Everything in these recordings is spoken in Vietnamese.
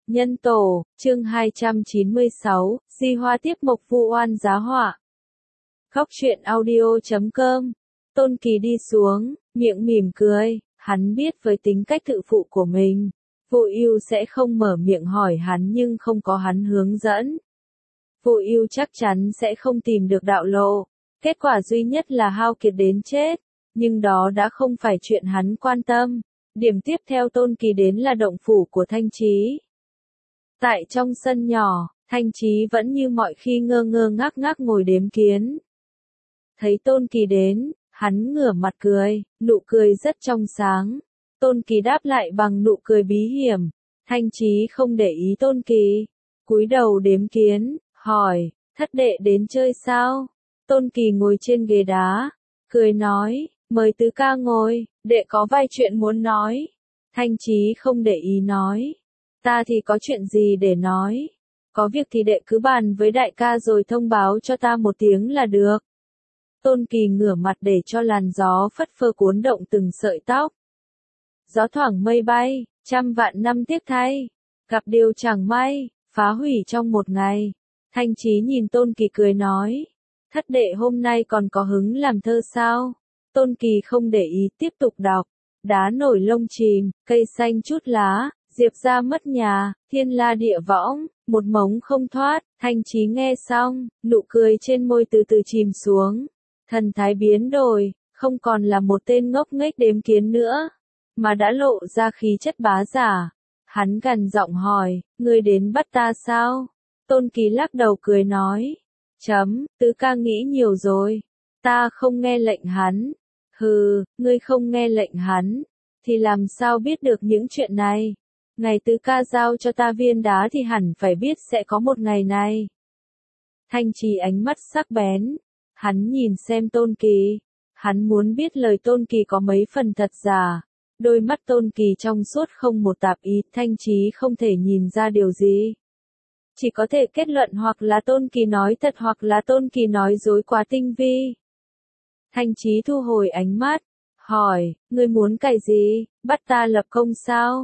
Nhân tổ, chương 296, Di Hoa tiếp mộc vu oan giá họa. Khóc chuyện audio.com. Tôn Kỳ đi xuống, miệng mỉm cười, hắn biết với tính cách tự phụ của mình, Vô Ưu sẽ không mở miệng hỏi hắn nhưng không có hắn hướng dẫn. Vô Ưu chắc chắn sẽ không tìm được đạo lộ, kết quả duy nhất là hao kiệt đến chết, nhưng đó đã không phải chuyện hắn quan tâm. Điểm tiếp theo Tôn Kỳ đến là động phủ của Thanh Chí. Tại trong sân nhỏ, Thanh Chí vẫn như mọi khi ngơ ngơ ngác ngác ngồi đếm kiến. Thấy Tôn Kỳ đến, hắn ngửa mặt cười, nụ cười rất trong sáng. Tôn Kỳ đáp lại bằng nụ cười bí hiểm. Thanh Chí không để ý Tôn Kỳ, cúi đầu đếm kiến, hỏi, thất đệ đến chơi sao? Tôn Kỳ ngồi trên ghế đá, cười nói, mời tứ ca ngồi, đệ có vài chuyện muốn nói. Thanh Chí không để ý nói, ta thì có chuyện gì để nói, có việc thì đệ cứ bàn với đại ca rồi thông báo cho ta một tiếng là được. Tôn Kỳ ngửa mặt để cho làn gió phất phơ cuốn động từng sợi tóc. Gió thoảng mây bay, trăm vạn năm tiếc thay, gặp điều chẳng may, phá hủy trong một ngày. Thanh Chí nhìn Tôn Kỳ cười nói, thất đệ hôm nay còn có hứng làm thơ sao? Tôn Kỳ không để ý tiếp tục đọc, đá nổi lông chìm, cây xanh chút lá, diệp ra mất nhà, thiên la địa võng, một mống không thoát. Thanh Chí nghe xong, nụ cười trên môi từ từ chìm xuống, thần thái biến đổi, không còn là một tên ngốc nghếch đếm kiến nữa, mà đã lộ ra khí chất bá giả. Hắn gằn giọng hỏi, ngươi đến bắt ta sao? Tôn Kỳ lắc đầu cười nói, tứ ca nghĩ nhiều rồi, ta không nghe lệnh hắn. Hừ, ngươi không nghe lệnh hắn, thì làm sao biết được những chuyện này? Ngày tứ ca giao cho ta viên đá thì hẳn phải biết sẽ có một ngày này. Thanh Chí ánh mắt sắc bén, hắn nhìn xem Tôn Kỳ, hắn muốn biết lời Tôn Kỳ có mấy phần thật giả. Đôi mắt Tôn Kỳ trong suốt không một tạp ý, Thanh Chí không thể nhìn ra điều gì. Chỉ có thể kết luận hoặc là Tôn Kỳ nói thật hoặc là Tôn Kỳ nói dối quá tinh vi. Thanh Chí thu hồi ánh mắt, hỏi, ngươi muốn cày gì, bắt ta lập công sao?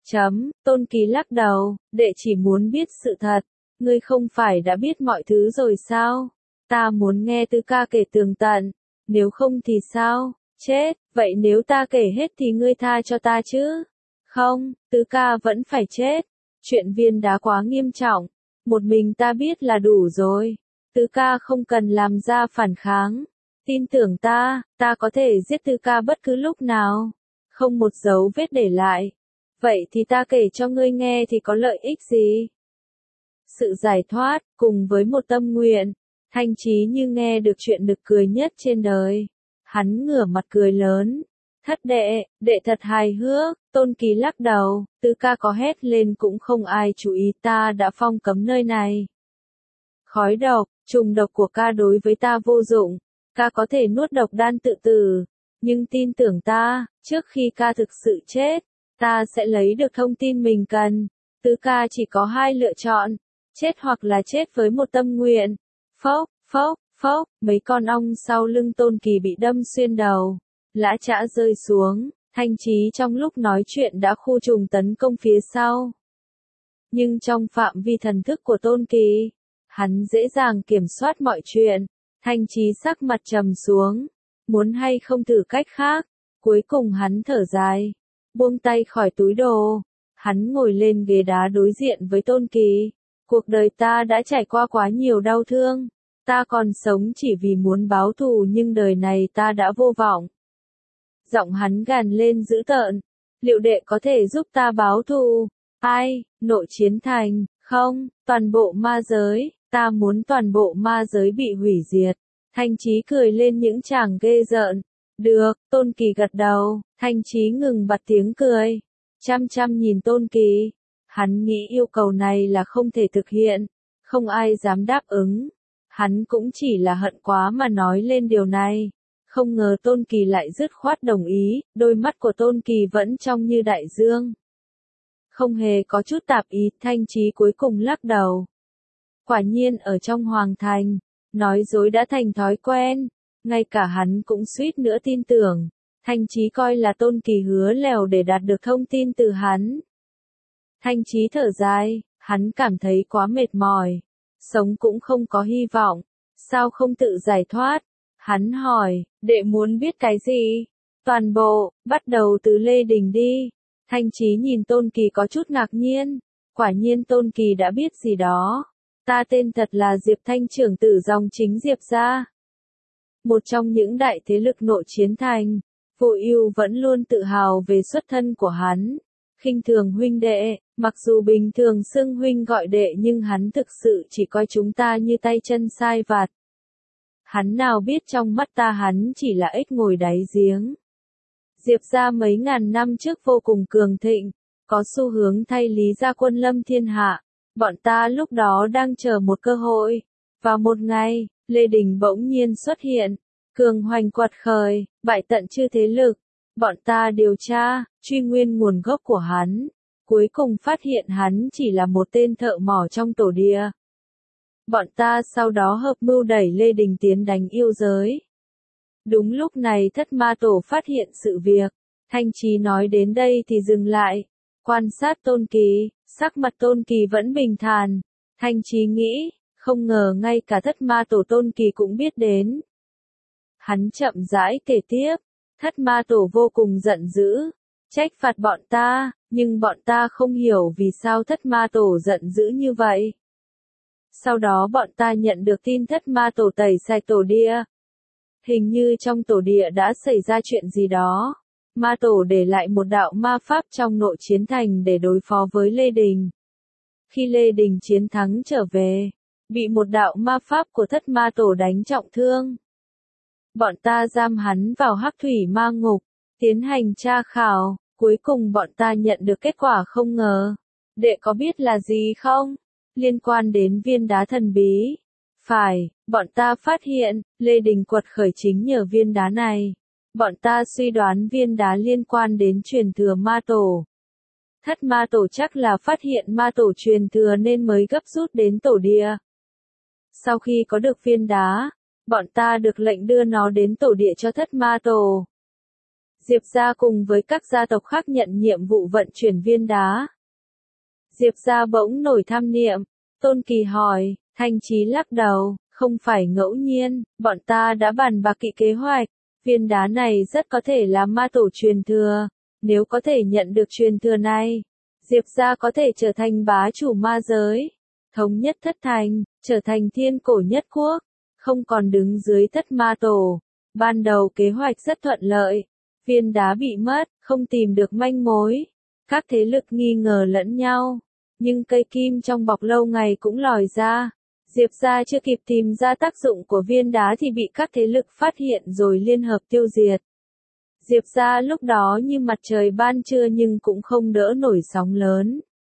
Tôn Kỳ lắc đầu, đệ chỉ muốn biết sự thật, ngươi không phải đã biết mọi thứ rồi sao? Ta muốn nghe tứ ca kể tường tận, nếu không thì sao? Chết, vậy nếu ta kể hết thì ngươi tha cho ta chứ? Không, tứ ca vẫn phải chết, chuyện viên đá quá nghiêm trọng, một mình ta biết là đủ rồi, tứ ca không cần làm ra phản kháng. Tin tưởng ta có thể giết tứ ca bất cứ lúc nào, không một dấu vết để lại. Vậy thì ta kể cho ngươi nghe thì có lợi ích gì? Sự giải thoát, cùng với một tâm nguyện. Thanh Chí như nghe được chuyện nực cười nhất trên đời. Hắn ngửa mặt cười lớn. Thất đệ, đệ thật hài hước. Tôn Kỳ lắc đầu, tứ ca có hét lên cũng không ai chú ý, ta đã phong cấm nơi này. Khói độc, trùng độc của ca đối với ta vô dụng. Ca có thể nuốt độc đan tự tử, nhưng tin tưởng ta, trước khi ca thực sự chết, ta sẽ lấy được thông tin mình cần. Tứ ca chỉ có hai lựa chọn, chết hoặc là chết với một tâm nguyện. Phốc, phốc, phốc, mấy con ong sau lưng Tôn Kỳ bị đâm xuyên đầu, lã chã rơi xuống. Thanh Chí trong lúc nói chuyện đã khu trùng tấn công phía sau. Nhưng trong phạm vi thần thức của Tôn Kỳ, hắn dễ dàng kiểm soát mọi chuyện. Thanh Chí sắc mặt trầm xuống, muốn hay không thử cách khác. Cuối cùng hắn thở dài, buông tay khỏi túi đồ, hắn ngồi lên ghế đá đối diện với Tôn Kỳ. Cuộc đời ta đã trải qua quá nhiều đau thương, ta còn sống chỉ vì muốn báo thù nhưng đời này ta đã vô vọng. Giọng hắn gằn lên dữ tợn, liệu đệ có thể giúp ta báo thù? Ai, nội chiến thành, không, toàn bộ ma giới. Ta muốn toàn bộ ma giới bị hủy diệt. Thanh Chí cười lên những chàng ghê rợn. Được, Tôn Kỳ gật đầu. Thanh Chí ngừng bật tiếng cười, chăm chăm nhìn Tôn Kỳ. Hắn nghĩ yêu cầu này là không thể thực hiện, không ai dám đáp ứng. Hắn cũng chỉ là hận quá mà nói lên điều này. Không ngờ Tôn Kỳ lại dứt khoát đồng ý, đôi mắt của Tôn Kỳ vẫn trong như đại dương. Không hề có chút tạp ý, Thanh Chí cuối cùng lắc đầu. Quả nhiên ở trong hoàng thành, nói dối đã thành thói quen, ngay cả hắn cũng suýt nữa tin tưởng. Thanh Chí coi là Tôn Kỳ hứa lèo để đạt được thông tin từ hắn. Thanh Chí thở dài, hắn cảm thấy quá mệt mỏi. Sống cũng không có hy vọng. Sao không tự giải thoát? Hắn hỏi, đệ muốn biết cái gì? Toàn bộ, bắt đầu từ Lê Đình đi. Thanh Chí nhìn Tôn Kỳ có chút ngạc nhiên. Quả nhiên Tôn Kỳ đã biết gì đó. Ta tên thật là Diệp Thanh, trưởng tử dòng chính Diệp gia. Một trong những đại thế lực nội chiến thành. Vô Ưu vẫn luôn tự hào về xuất thân của hắn. Khinh thường huynh đệ, mặc dù bình thường xưng huynh gọi đệ nhưng hắn thực sự chỉ coi chúng ta như tay chân sai vặt. Hắn nào biết trong mắt ta hắn chỉ là ếch ngồi đáy giếng. Diệp gia mấy ngàn năm trước vô cùng cường thịnh, có xu hướng thay Lý gia quân lâm thiên hạ. Bọn ta lúc đó đang chờ một cơ hội. Vào một ngày, Lê Đình bỗng nhiên xuất hiện, cường hoành quật khởi, bại tận chư thế lực. Bọn ta điều tra, truy nguyên nguồn gốc của hắn. Cuối cùng phát hiện hắn chỉ là một tên thợ mỏ trong tổ địa. Bọn ta sau đó hợp mưu đẩy Lê Đình tiến đánh yêu giới. Đúng lúc này Thất Ma Tổ phát hiện sự việc. Thanh Chí nói đến đây thì dừng lại. Quan sát Tôn Kỳ, sắc mặt Tôn Kỳ vẫn bình thản. Thanh Chí nghĩ, không ngờ ngay cả Thất Ma Tổ Tôn Kỳ cũng biết đến. Hắn chậm rãi kể tiếp. Thất Ma Tổ vô cùng giận dữ, trách phạt bọn ta, nhưng bọn ta không hiểu vì sao Thất Ma Tổ giận dữ như vậy. Sau đó bọn ta nhận được tin Thất Ma Tổ tẩy sạch tổ địa. Hình như trong tổ địa đã xảy ra chuyện gì đó. Ma Tổ để lại một đạo ma pháp trong nội chiến thành để đối phó với Lê Đình. Khi Lê Đình chiến thắng trở về, bị một đạo ma pháp của Thất Ma Tổ đánh trọng thương. Bọn ta giam hắn vào Hắc Thủy Ma Ngục, tiến hành tra khảo, cuối cùng bọn ta nhận được kết quả không ngờ. Đệ có biết là gì không? Liên quan đến viên đá thần bí. Phải, bọn ta phát hiện, Lê Đình quật khởi chính nhờ viên đá này. Bọn ta suy đoán viên đá liên quan đến truyền thừa Ma Tổ. Thất Ma Tổ chắc là phát hiện Ma Tổ truyền thừa nên mới gấp rút đến tổ địa. Sau khi có được viên đá, bọn ta được lệnh đưa nó đến tổ địa cho Thất Ma Tổ. Diệp gia cùng với các gia tộc khác nhận nhiệm vụ vận chuyển viên đá. Diệp gia bỗng nổi tham niệm. Tôn Kỳ hỏi, Thanh Chí lắc đầu, không phải ngẫu nhiên, bọn ta đã bàn bạc kỹ kế hoạch. Viên đá này rất có thể là Ma Tổ truyền thừa. Nếu có thể nhận được truyền thừa này, Diệp gia có thể trở thành bá chủ ma giới, thống nhất thất thành, trở thành thiên cổ nhất quốc, không còn đứng dưới Thất Ma Tổ. Ban đầu kế hoạch rất thuận lợi, viên đá bị mất, không tìm được manh mối, các thế lực nghi ngờ lẫn nhau, nhưng cây kim trong bọc lâu ngày cũng lòi ra. Diệp gia chưa kịp tìm ra tác dụng của viên đá thì bị các thế lực phát hiện rồi liên hợp tiêu diệt. Diệp gia lúc đó như mặt trời ban trưa nhưng cũng không đỡ nổi sóng lớn.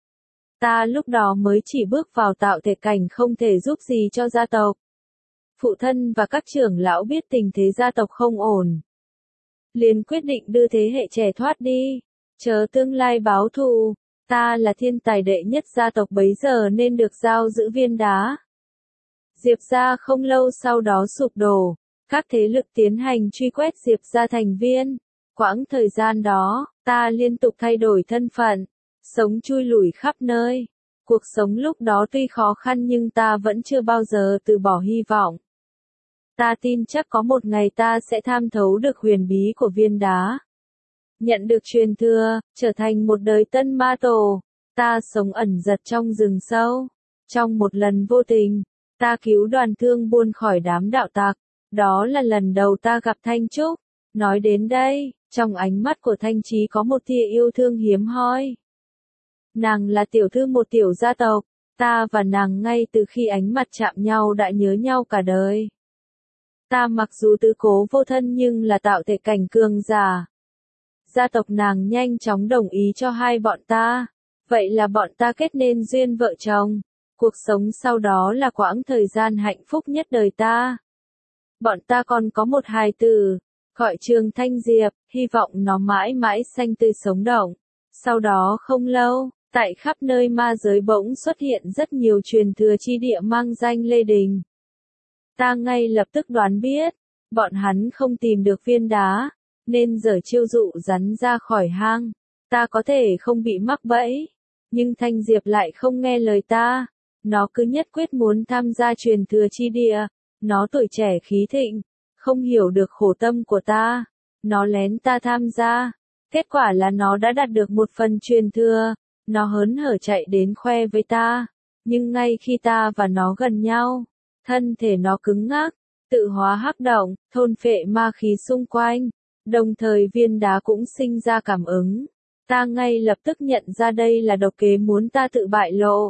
Ta lúc đó mới chỉ bước vào tạo thể cảnh không thể giúp gì cho gia tộc. Phụ thân và các trưởng lão biết tình thế gia tộc không ổn, liền quyết định đưa thế hệ trẻ thoát đi, chờ tương lai báo thù. Ta là thiên tài đệ nhất gia tộc bấy giờ nên được giao giữ viên đá. Diệp gia không lâu sau đó sụp đổ, các thế lực tiến hành truy quét Diệp gia thành viên. Quãng thời gian đó, ta liên tục thay đổi thân phận, sống chui lủi khắp nơi. Cuộc sống lúc đó tuy khó khăn nhưng ta vẫn chưa bao giờ từ bỏ hy vọng. Ta tin chắc có một ngày ta sẽ tham thấu được huyền bí của viên đá. Nhận được truyền thừa, trở thành một đời tân Ma Tổ. Ta sống ẩn giật trong rừng sâu. Trong một lần vô tình, ta cứu đoàn thương buôn khỏi đám đạo tặc. Đó là lần đầu ta gặp Thanh Trúc. Nói đến đây, trong ánh mắt của Thanh Chí có một tia yêu thương hiếm hoi. Nàng là tiểu thư một tiểu gia tộc. Ta và nàng ngay từ khi ánh mặt chạm nhau đã nhớ nhau cả đời. Ta mặc dù tứ cố vô thân nhưng là tạo thể cảnh cường giả. Gia tộc nàng nhanh chóng đồng ý cho hai bọn ta. Vậy là bọn ta kết nên duyên vợ chồng. Cuộc sống sau đó là quãng thời gian hạnh phúc nhất đời ta. Bọn ta còn có một hài tử, gọi Trường Thanh Diệp, hy vọng nó mãi mãi xanh tươi sống động. Sau đó không lâu, tại khắp nơi ma giới bỗng xuất hiện rất nhiều truyền thừa chi địa mang danh Lê Đình. Ta ngay lập tức đoán biết, bọn hắn không tìm được viên đá, nên giở chiêu dụ rắn ra khỏi hang. Ta có thể không bị mắc bẫy, Nhưng Thanh Diệp lại không nghe lời ta. Nó cứ nhất quyết muốn tham gia truyền thừa chi địa. Nó tuổi trẻ khí thịnh, không hiểu được khổ tâm của ta. Nó lén ta tham gia. Kết quả là nó đã đạt được một phần truyền thừa. Nó hớn hở chạy đến khoe với ta. Nhưng ngay khi ta và nó gần nhau, thân thể nó cứng ngắc, tự hóa hắc động, thôn phệ ma khí xung quanh. Đồng thời viên đá cũng sinh ra cảm ứng. Ta ngay lập tức nhận ra đây là độc kế muốn ta tự bại lộ.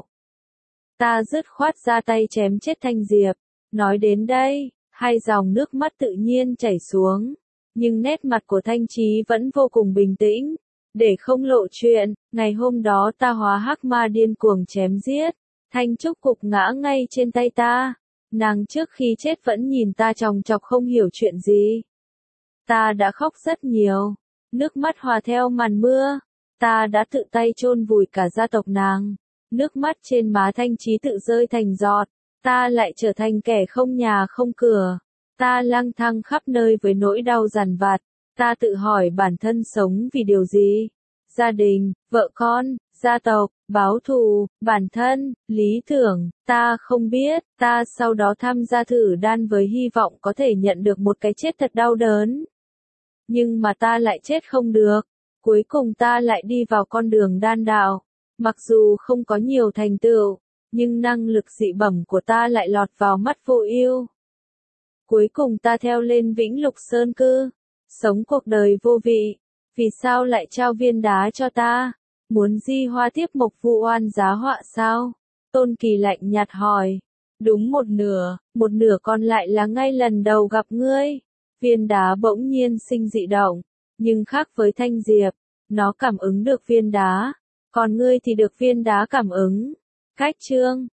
Ta dứt khoát ra tay chém chết Thanh Diệp. Nói đến đây, hai dòng nước mắt tự nhiên chảy xuống. Nhưng nét mặt của Thanh Chí vẫn vô cùng bình tĩnh. Để không lộ chuyện, ngày hôm đó ta hóa hắc ma điên cuồng chém giết. Thanh Trúc gục ngã ngay trên tay ta. Nàng trước khi chết vẫn nhìn ta chòng chọc không hiểu chuyện gì. Ta đã khóc rất nhiều. Nước mắt hòa theo màn mưa. Ta đã tự tay chôn vùi cả gia tộc nàng. Nước mắt trên má Thanh Chí tự rơi thành giọt. Ta lại trở thành kẻ không nhà không cửa. Ta lang thang khắp nơi với nỗi đau dằn vặt. Ta tự hỏi bản thân sống vì điều gì? Gia đình, vợ con, gia tộc, báo thù, bản thân, lý tưởng, ta không biết. Ta sau đó tham gia thử đan với hy vọng có thể nhận được một cái chết thật đau đớn. Nhưng mà ta lại chết không được. Cuối cùng ta lại đi vào con đường đan đạo. Mặc dù không có nhiều thành tựu, nhưng năng lực dị bẩm của ta lại lọt vào mắt Vô Ưu. Cuối cùng ta theo lên Vĩnh Lục Sơn cư, sống cuộc đời vô vị. Vì sao lại trao viên đá cho ta? Muốn Di Hoa tiếp mộc vu oan giá họa sao? Tôn Kỳ lạnh nhạt hỏi. Đúng một nửa còn lại là ngay lần đầu gặp ngươi. Viên đá bỗng nhiên sinh dị động, nhưng khác với Thanh Diệp, nó cảm ứng được viên đá, còn ngươi thì được viên đá cảm ứng. Cách chương